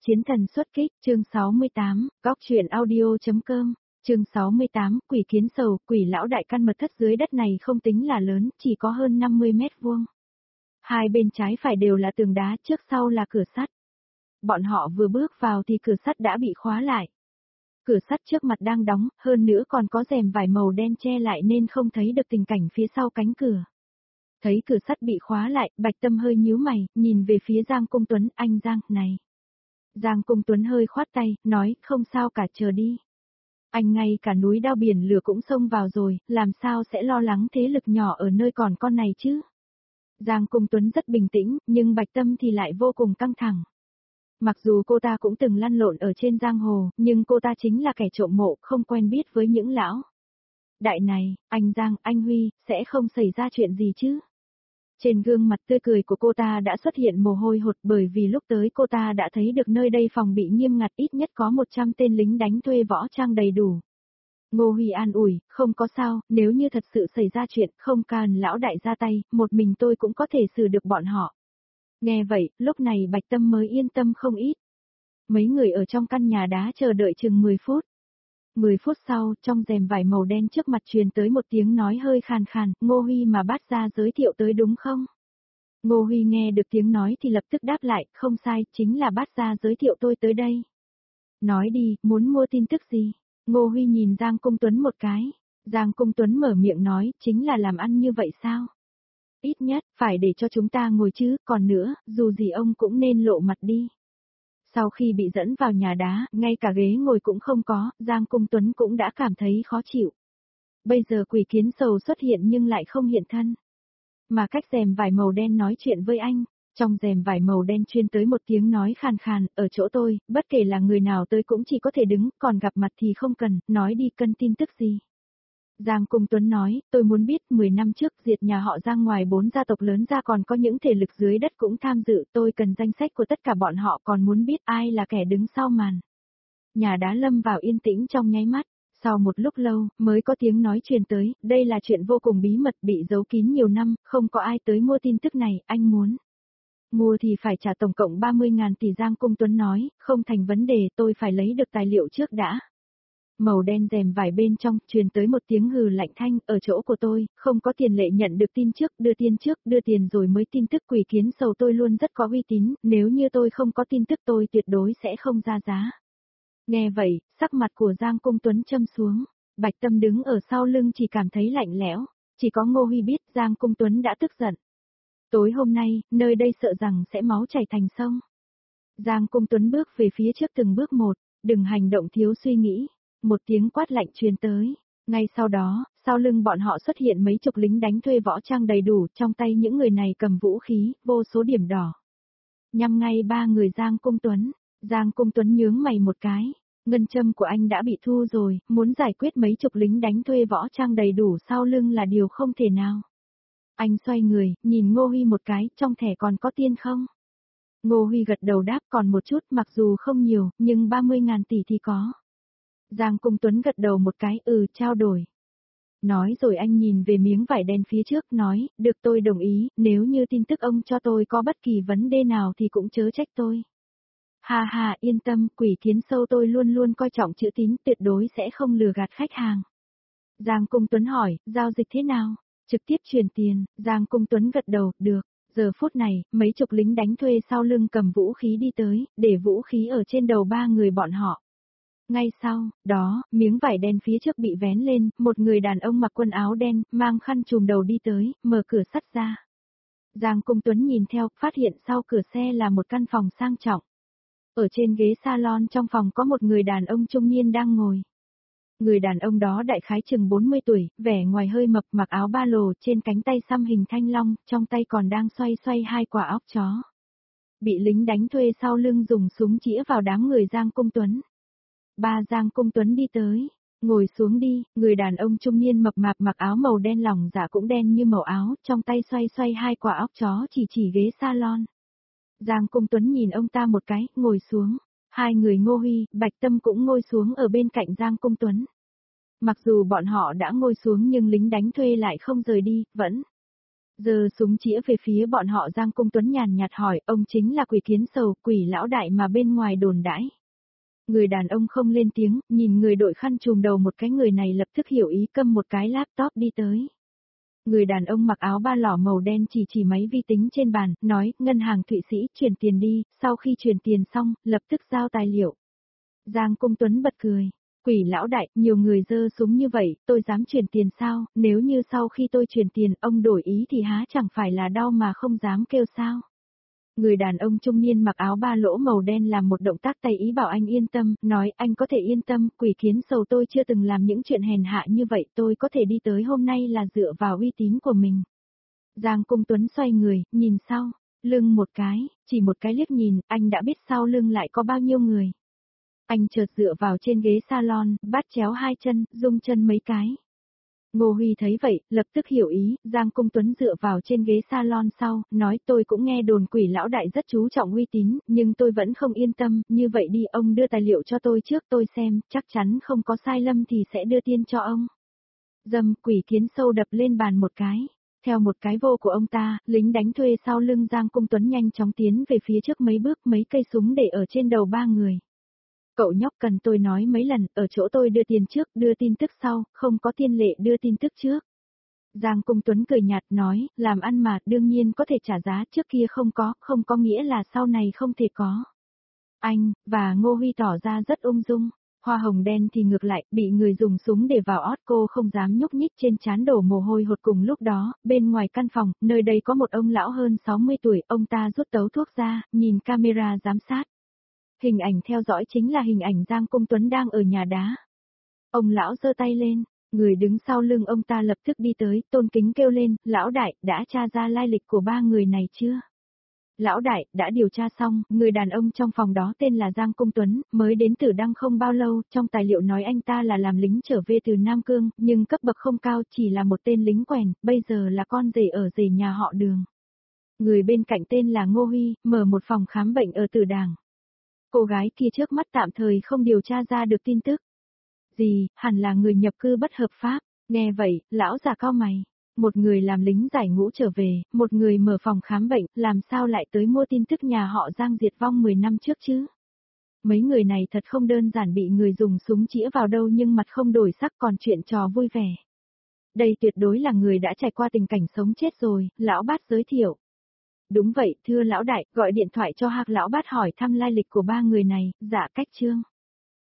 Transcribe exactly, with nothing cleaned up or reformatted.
Chiến thần xuất kích, chương sáu mươi tám, góc truyện audio.com, chương sáu mươi tám, quỷ kiến sầu, quỷ lão đại căn mật thất dưới đất này không tính là lớn, chỉ có hơn năm mươi mét vuông. Hai bên trái phải đều là tường đá, trước sau là cửa sắt. Bọn họ vừa bước vào thì cửa sắt đã bị khóa lại. Cửa sắt trước mặt đang đóng, hơn nữa còn có rèm vải màu đen che lại nên không thấy được tình cảnh phía sau cánh cửa. Thấy cửa sắt bị khóa lại, Bạch Tâm hơi nhíu mày, nhìn về phía Giang Cung Tuấn, anh Giang, này. Giang Cung Tuấn hơi khoát tay, nói, không sao cả, chờ đi. Anh ngay cả núi đao biển lửa cũng xông vào rồi, làm sao sẽ lo lắng thế lực nhỏ ở nơi còn con này chứ? Giang Cung Tuấn rất bình tĩnh, nhưng Bạch Tâm thì lại vô cùng căng thẳng. Mặc dù cô ta cũng từng lăn lộn ở trên giang hồ, nhưng cô ta chính là kẻ trộm mộ, không quen biết với những lão đại này, anh Giang, anh Huy, sẽ không xảy ra chuyện gì chứ? Trên gương mặt tươi cười của cô ta đã xuất hiện mồ hôi hột bởi vì lúc tới cô ta đã thấy được nơi đây phòng bị nghiêm ngặt, ít nhất có một trăm tên lính đánh thuê võ trang đầy đủ. Ngô Huy an ủi, không có sao, nếu như thật sự xảy ra chuyện, không cần lão đại ra tay, một mình tôi cũng có thể xử được bọn họ. Nghe vậy, lúc này Bạch Tâm mới yên tâm không ít. Mấy người ở trong căn nhà đá chờ đợi chừng mười phút. mười phút sau, trong rèm vải màu đen trước mặt truyền tới một tiếng nói hơi khàn khàn, Ngô Huy mà Bát Gia giới thiệu tới đúng không? Ngô Huy nghe được tiếng nói thì lập tức đáp lại, không sai, chính là Bát Gia giới thiệu tôi tới đây. Nói đi, muốn mua tin tức gì? Ngô Huy nhìn Giang Cung Tuấn một cái. Giang Cung Tuấn mở miệng nói, chính là làm ăn như vậy sao? Ít nhất, phải để cho chúng ta ngồi chứ, còn nữa, dù gì ông cũng nên lộ mặt đi. Sau khi bị dẫn vào nhà đá, ngay cả ghế ngồi cũng không có, Giang Cung Tuấn cũng đã cảm thấy khó chịu. Bây giờ quỷ kiến sầu xuất hiện nhưng lại không hiện thân. Mà cách rèm vải màu đen nói chuyện với anh, trong rèm vải màu đen chuyên tới một tiếng nói khàn khàn, ở chỗ tôi, bất kể là người nào tới cũng chỉ có thể đứng, còn gặp mặt thì không cần, nói đi cần tin tức gì. Giang Cung Tuấn nói, tôi muốn biết mười năm trước diệt nhà họ Giang ngoài bốn gia tộc lớn ra còn có những thể lực dưới đất cũng tham dự, tôi cần danh sách của tất cả bọn họ, còn muốn biết ai là kẻ đứng sau màn. Nhà đá lâm vào yên tĩnh trong nháy mắt, sau một lúc lâu mới có tiếng nói truyền tới, đây là chuyện vô cùng bí mật bị giấu kín nhiều năm, không có ai tới mua tin tức này, anh muốn mua thì phải trả tổng cộng ba mươi ngàn tỷ. Giang Cung Tuấn nói, không thành vấn đề, tôi phải lấy được tài liệu trước đã. Màu đen rèm vải bên trong, truyền tới một tiếng hừ lạnh thanh, ở chỗ của tôi, không có tiền lệ nhận được tin trước, đưa tiền trước, đưa tiền rồi mới tin tức. Quỷ kiến sầu tôi luôn rất có uy tín, nếu như tôi không có tin tức tôi tuyệt đối sẽ không ra giá. Nghe vậy, sắc mặt của Giang Cung Tuấn châm xuống, Bạch Tâm đứng ở sau lưng chỉ cảm thấy lạnh lẽo, chỉ có Ngô Huy biết Giang Cung Tuấn đã tức giận. Tối hôm nay, nơi đây sợ rằng sẽ máu chảy thành sông. Giang Cung Tuấn bước về phía trước từng bước một, đừng hành động thiếu suy nghĩ. Một tiếng quát lạnh truyền tới. Ngay sau đó, sau lưng bọn họ xuất hiện mấy chục lính đánh thuê võ trang đầy đủ, trong tay những người này cầm vũ khí, vô số điểm đỏ. Nhằm ngay ba người Giang Cung Tuấn. Giang Cung Tuấn nhướng mày một cái. Ngân châm của anh đã bị thu rồi, muốn giải quyết mấy chục lính đánh thuê võ trang đầy đủ sau lưng là điều không thể nào. Anh xoay người, nhìn Ngô Huy một cái, trong thẻ còn có tiền không? Ngô Huy gật đầu đáp, còn một chút, mặc dù không nhiều, nhưng ba mươi ngàn tỷ thì có. Giang Cung Tuấn gật đầu một cái, ừ, trao đổi. Nói rồi anh nhìn về miếng vải đen phía trước, nói, được, tôi đồng ý, nếu như tin tức ông cho tôi có bất kỳ vấn đề nào thì cũng chớ trách tôi. Ha ha, yên tâm, quỷ kiến sâu tôi luôn luôn coi trọng chữ tín, tuyệt đối sẽ không lừa gạt khách hàng. Giang Cung Tuấn hỏi, giao dịch thế nào? Trực tiếp chuyển tiền. Giang Cung Tuấn gật đầu, được. Giờ phút này, mấy chục lính đánh thuê sau lưng cầm vũ khí đi tới, để vũ khí ở trên đầu ba người bọn họ. Ngay sau đó, miếng vải đen phía trước bị vén lên, một người đàn ông mặc quần áo đen, mang khăn trùm đầu đi tới, mở cửa sắt ra. Giang Cung Tuấn nhìn theo, phát hiện sau cửa xe là một căn phòng sang trọng. Ở trên ghế salon trong phòng có một người đàn ông trung niên đang ngồi. Người đàn ông đó đại khái chừng bốn mươi tuổi, vẻ ngoài hơi mập, mặc áo ba lồ, trên cánh tay xăm hình thanh long, trong tay còn đang xoay xoay hai quả óc chó. Bị lính đánh thuê sau lưng dùng súng chĩa vào đám người Giang Cung Tuấn. Ba Giang Cung Tuấn đi tới, ngồi xuống đi, người đàn ông trung niên mập mạp mặc áo màu đen lỏng dạ cũng đen như màu áo, trong tay xoay xoay hai quả óc chó chỉ chỉ ghế salon. Giang Cung Tuấn nhìn ông ta một cái, ngồi xuống. Hai người Ngô Huy, Bạch Tâm cũng ngồi xuống ở bên cạnh Giang Cung Tuấn. Mặc dù bọn họ đã ngồi xuống nhưng lính đánh thuê lại không rời đi, vẫn Giơ súng chĩa về phía bọn họ. Giang Cung Tuấn nhàn nhạt hỏi, ông chính là Quỷ Kiến Sầu, quỷ lão đại mà bên ngoài đồn đãi. Người đàn ông không lên tiếng, nhìn người đội khăn trùm đầu một cái, người này lập tức hiểu ý, cầm một cái laptop đi tới. Người đàn ông mặc áo ba lỏ màu đen chỉ chỉ máy vi tính trên bàn, nói, ngân hàng Thụy Sĩ, chuyển tiền đi, sau khi chuyển tiền xong, lập tức giao tài liệu. Giang Cung Tuấn bật cười. Quỷ lão đại, nhiều người giơ súng như vậy, tôi dám chuyển tiền sao, nếu như sau khi tôi chuyển tiền, ông đổi ý thì há chẳng phải là đau mà không dám kêu sao. Người đàn ông trung niên mặc áo ba lỗ màu đen làm một động tác tay ý bảo anh yên tâm, nói anh có thể yên tâm, Quỷ Kiến Sầu tôi chưa từng làm những chuyện hèn hạ như vậy, tôi có thể đi tới hôm nay là dựa vào uy tín của mình. Giang Cung Tuấn xoay người, nhìn sau, lưng một cái, chỉ một cái liếc nhìn, anh đã biết sau lưng lại có bao nhiêu người. Anh chợt dựa vào trên ghế salon, bắt chéo hai chân, rung chân mấy cái. Ngô Huy thấy vậy, lập tức hiểu ý, Giang Cung Tuấn dựa vào trên ghế salon sau, nói tôi cũng nghe đồn Quỷ lão đại rất chú trọng uy tín, nhưng tôi vẫn không yên tâm, như vậy đi ông đưa tài liệu cho tôi trước tôi xem, chắc chắn không có sai lầm thì sẽ đưa tiền cho ông. Dầm, Quỷ Kiến Sâu đập lên bàn một cái. Theo một cái vô của ông ta, lính đánh thuê sau lưng Giang Cung Tuấn nhanh chóng tiến về phía trước mấy bước, mấy cây súng để ở trên đầu ba người. Cậu nhóc cần tôi nói mấy lần, ở chỗ tôi đưa tiền trước, đưa tin tức sau, không có tiên lệ đưa tin tức trước. Giang Cung Tuấn cười nhạt nói, làm ăn mà, đương nhiên có thể trả giá, trước kia không có, không có nghĩa là sau này không thể có. Anh, và Ngô Huy tỏ ra rất ung dung. Hoa hồng đen thì ngược lại, bị người dùng súng để vào ót, cô không dám nhúc nhích, trên trán đổ mồ hôi hột. Cùng lúc đó, bên ngoài căn phòng, nơi đây có một ông lão hơn sáu mươi tuổi, ông ta rút tấu thuốc ra, nhìn camera giám sát. Hình ảnh theo dõi chính là hình ảnh Giang Cung Tuấn đang ở nhà đá. Ông lão giơ tay lên, người đứng sau lưng ông ta lập tức đi tới, tôn kính kêu lên, lão đại, đã tra ra lai lịch của ba người này chưa? Lão đại, đã điều tra xong, người đàn ông trong phòng đó tên là Giang Cung Tuấn, mới đến Tử Đăng không bao lâu, trong tài liệu nói anh ta là làm lính trở về từ Nam Cương, nhưng cấp bậc không cao, chỉ là một tên lính quèn, bây giờ là con rể ở rể nhà họ Đường. Người bên cạnh tên là Ngô Huy, mở một phòng khám bệnh ở Tử Đàng. Cô gái kia trước mắt tạm thời không điều tra ra được tin tức. Gì, hẳn là người nhập cư bất hợp pháp, nghe vậy, lão già cau mày. Một người làm lính giải ngũ trở về, một người mở phòng khám bệnh, làm sao lại tới mua tin tức nhà họ Giang diệt vong mười năm trước chứ? Mấy người này thật không đơn giản bị người dùng súng chĩa vào đâu nhưng mặt không đổi sắc còn chuyện trò vui vẻ. Đây tuyệt đối là người đã trải qua tình cảnh sống chết rồi, lão bát giới thiệu. Đúng vậy, thưa lão đại, gọi điện thoại cho Hạc lão bát hỏi thăm lai lịch của ba người này, dạ cách trương.